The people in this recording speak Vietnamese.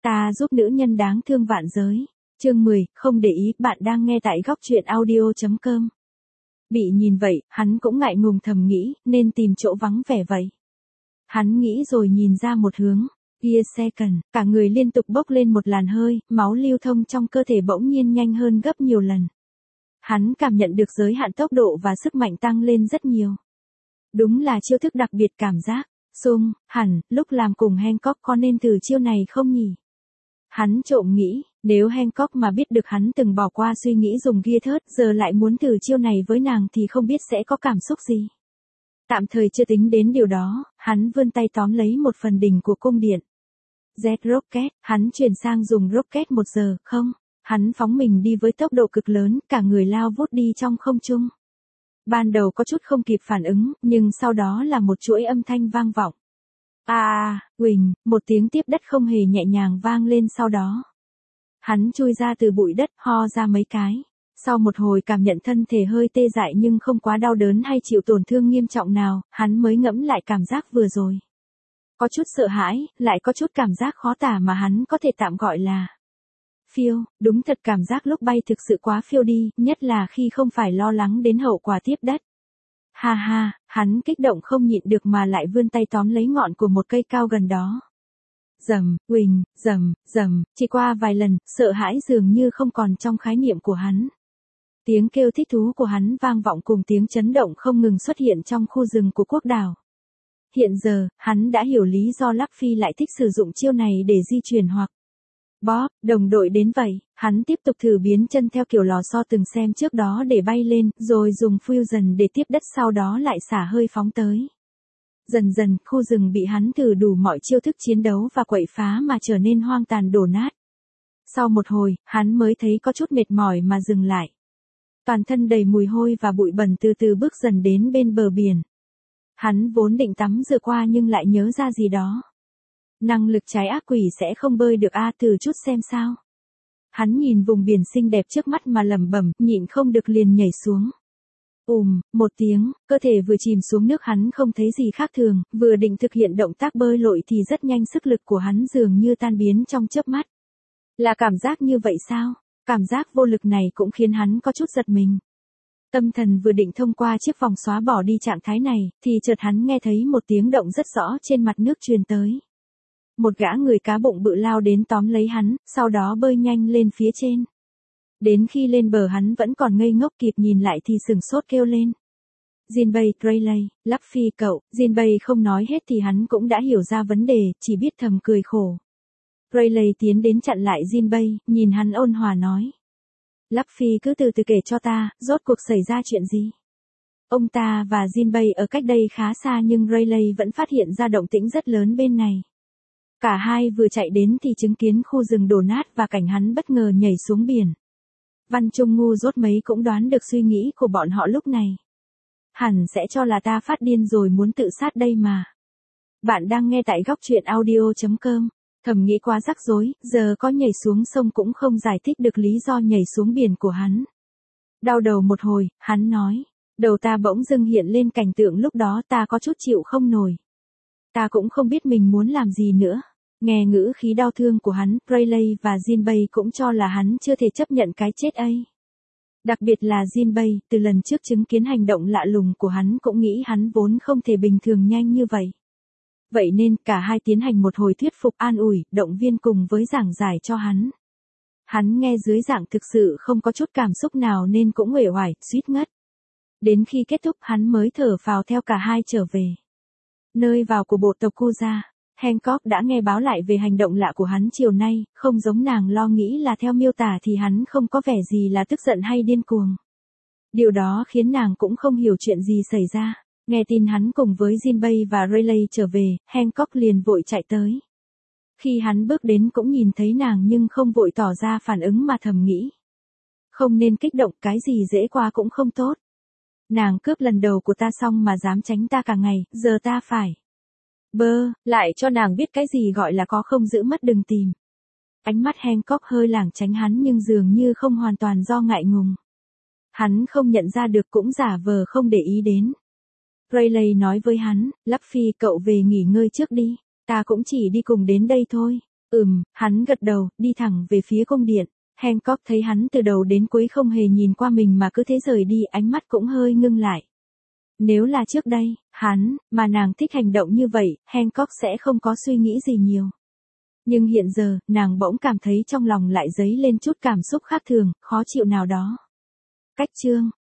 Ta giúp nữ nhân đáng thương vạn giới. Chương 10, không để ý, bạn đang nghe tại góc truyện audio.com. Bị nhìn vậy, hắn cũng ngại ngùng thầm nghĩ, nên tìm chỗ vắng vẻ vậy. Hắn nghĩ rồi nhìn ra một hướng. Kia second, cả người liên tục bốc lên một làn hơi, máu lưu thông trong cơ thể bỗng nhiên nhanh hơn gấp nhiều lần. Hắn cảm nhận được giới hạn tốc độ và sức mạnh tăng lên rất nhiều. Đúng là chiêu thức đặc biệt cảm giác. Hẳn, lúc làm cùng Hancock có nên thử chiêu này không nhỉ? Hắn trộm nghĩ, nếu Hancock mà biết được hắn từng bỏ qua suy nghĩ dùng gear thớt, giờ lại muốn thử chiêu này với nàng thì không biết sẽ có cảm xúc gì. Tạm thời chưa tính đến điều đó, hắn vươn tay tóm lấy một phần đỉnh của cung điện. Jet Rocket, hắn chuyển sang dùng rocket 1 giờ, không? Hắn phóng mình đi với tốc độ cực lớn, cả người lao vút đi trong không trung. Ban đầu có chút không kịp phản ứng, nhưng sau đó là một chuỗi âm thanh vang vọng. Huỳnh, một tiếng tiếp đất không hề nhẹ nhàng vang lên sau đó. Hắn chui ra từ bụi đất, ho ra mấy cái. Sau một hồi cảm nhận thân thể hơi tê dại nhưng không quá đau đớn hay chịu tổn thương nghiêm trọng nào, hắn mới ngẫm lại cảm giác vừa rồi. Có chút sợ hãi, lại có chút cảm giác khó tả mà hắn có thể tạm gọi là phiêu, đúng thật cảm giác lúc bay thực sự quá phiêu đi, nhất là khi không phải lo lắng đến hậu quả tiếp đất. Ha, hắn kích động không nhịn được mà lại vươn tay tóm lấy ngọn của một cây cao gần đó. Huỳnh, rầm, chỉ qua vài lần, sợ hãi dường như không còn trong khái niệm của hắn. Tiếng kêu thích thú của hắn vang vọng cùng tiếng chấn động không ngừng xuất hiện trong khu rừng của quốc đảo. Hiện giờ, hắn đã hiểu lý do Luffy lại thích sử dụng chiêu này để di chuyển hoặc Bob, đồng đội đến vậy, hắn tiếp tục thử biến chân theo kiểu lò xo từng xem trước đó để bay lên, rồi dùng fusion để tiếp đất sau đó lại xả hơi phóng tới. Dần dần, khu rừng bị hắn thử đủ mọi chiêu thức chiến đấu và quậy phá mà trở nên hoang tàn đổ nát. Sau một hồi, hắn mới thấy có chút mệt mỏi mà dừng lại. Toàn thân đầy mùi hôi và bụi bẩn từ từ bước dần đến bên bờ biển. Hắn vốn định tắm rửa qua nhưng lại nhớ ra gì đó. Năng lực trái ác quỷ sẽ không bơi được thử chút xem sao. Hắn nhìn vùng biển xinh đẹp trước mắt mà lẩm bẩm, nhịn không được liền nhảy xuống. Một tiếng, cơ thể vừa chìm xuống nước hắn không thấy gì khác thường, vừa định thực hiện động tác bơi lội thì rất nhanh sức lực của hắn dường như tan biến trong chớp mắt. Là cảm giác như vậy sao? Cảm giác vô lực này cũng khiến hắn có chút giật mình. Tâm thần vừa định thông qua chiếc vòng xóa bỏ đi trạng thái này, thì chợt hắn nghe thấy một tiếng động rất rõ trên mặt nước truyền tới. Một gã người cá bụng bự lao đến tóm lấy hắn, sau đó bơi nhanh lên phía trên. Đến khi lên bờ hắn vẫn còn ngây ngốc kịp nhìn lại thì sừng sốt kêu lên. Jinbei, Rayleigh, Luffy cậu, Jinbei không nói hết thì hắn cũng đã hiểu ra vấn đề, chỉ biết thầm cười khổ. Rayleigh tiến đến chặn lại Jinbei, nhìn hắn ôn hòa nói. Luffy cứ từ từ kể cho ta, rốt cuộc xảy ra chuyện gì? Ông ta và Jinbei ở cách đây khá xa nhưng Rayleigh vẫn phát hiện ra động tĩnh rất lớn bên này. Cả hai vừa chạy đến thì chứng kiến khu rừng đổ nát và cảnh hắn bất ngờ nhảy xuống biển. Văn Trung ngu dốt mấy cũng đoán được suy nghĩ của bọn họ lúc này. Hẳn sẽ cho là ta phát điên rồi muốn tự sát đây mà. Bạn đang nghe tại góc truyện audio.com. Thầm nghĩ quá rắc rối, giờ có nhảy xuống sông cũng không giải thích được lý do nhảy xuống biển của hắn. Đau đầu một hồi, hắn nói. Đầu ta bỗng dưng hiện lên cảnh tượng lúc đó ta có chút chịu không nổi. Ta cũng không biết mình muốn làm gì nữa. Nghe ngữ khí đau thương của hắn, Rayleigh và Jinbei cũng cho là hắn chưa thể chấp nhận cái chết ấy. Đặc biệt là Jinbei, từ lần trước chứng kiến hành động lạ lùng của hắn cũng nghĩ hắn vốn không thể bình thường nhanh như vậy. Vậy nên, cả hai tiến hành một hồi thuyết phục an ủi, động viên cùng với giảng giải cho hắn. Hắn nghe dưới giảng thực sự không có chút cảm xúc nào nên cũng uể oải, suýt ngất. Đến khi kết thúc hắn mới thở phào theo cả hai trở về. Nơi vào của bộ tộc Kuja, Hancock đã nghe báo lại về hành động lạ của hắn chiều nay, không giống nàng lo nghĩ là theo miêu tả thì hắn không có vẻ gì là tức giận hay điên cuồng. Điều đó khiến nàng cũng không hiểu chuyện gì xảy ra. Nghe tin hắn cùng với Jinbei và Rayleigh trở về, Hancock liền vội chạy tới. Khi hắn bước đến cũng nhìn thấy nàng nhưng không vội tỏ ra phản ứng mà thầm nghĩ. Không nên kích động, cái gì dễ qua cũng không tốt. Nàng cướp lần đầu của ta xong mà dám tránh ta cả ngày, giờ ta phải. Lại cho nàng biết cái gì gọi là có không giữ mất đừng tìm. Ánh mắt Hancock hơi lảng tránh hắn nhưng dường như không hoàn toàn do ngại ngùng. Hắn không nhận ra được cũng giả vờ không để ý đến. Rayleigh nói với hắn, Luffy cậu về nghỉ ngơi trước đi, ta cũng chỉ đi cùng đến đây thôi. Hắn gật đầu, đi thẳng về phía cung điện. Hancock thấy hắn từ đầu đến cuối không hề nhìn qua mình mà cứ thế rời đi, ánh mắt cũng hơi ngưng lại. Nếu là trước đây, mà nàng thích hành động như vậy, Hancock sẽ không có suy nghĩ gì nhiều. Nhưng hiện giờ, nàng bỗng cảm thấy trong lòng lại dấy lên chút cảm xúc khác thường, khó chịu nào đó. Cách chương